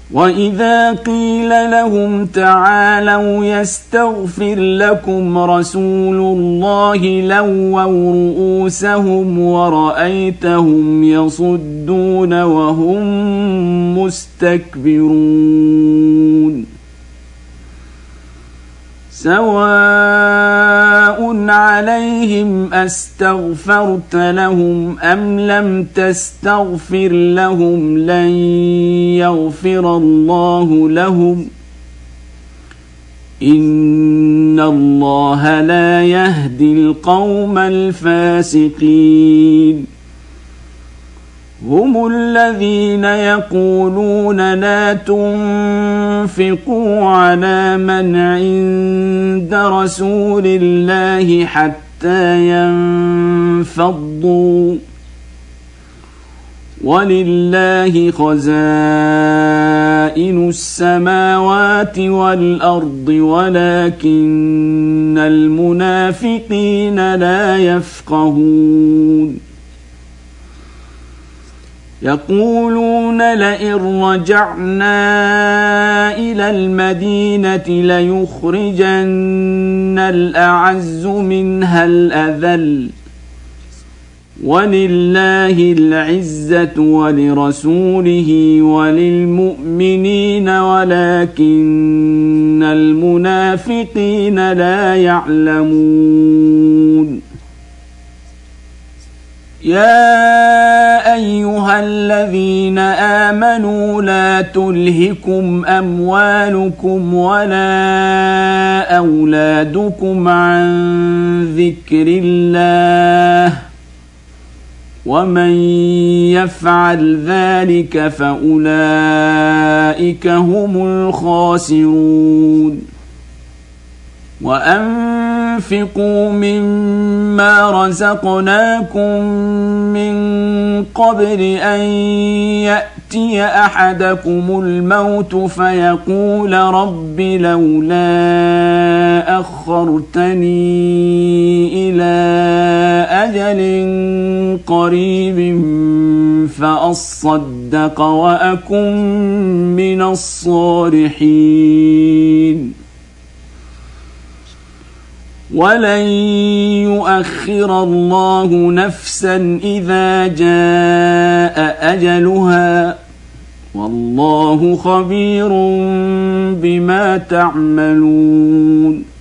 وإذا قيل لهم تعالوا يستغفر لكم رسول الله لووا رؤوسهم ورأيتهم يصدون وهم مستكبرون سواء عليهم أستغفرت لهم أم لم تستغفر لهم لن يغفر الله لهم إن الله لا يهدي القوم الفاسقين هم الذين يقولون لا تنفقوا على من عند رسول الله حتى ينفضوا ولله خزائن السماوات والأرض ولكن المنافقين لا يفقهون يقولون لئن رجعنا إلى المدينة ليخرجن الأعز منها الأذل ولله العزة ولرسوله وللمؤمنين ولكن المنافقين لا يعلمون يا أيها الذين آمنوا لا تلهكم أموالكم ولا أولادكم عن ذكر الله ومن يفعل ذلك فأولئك هم الخاسرون وأنفقوا مما رزقناكم من قبل أن يأتي أحدكم الموت فيقول رب لولا أخرتني إلى أجل قريب فأصدق وأكن من الصالحين ولن يؤخر الله نفسا إذا جاء أجلها والله خبير بما تعملون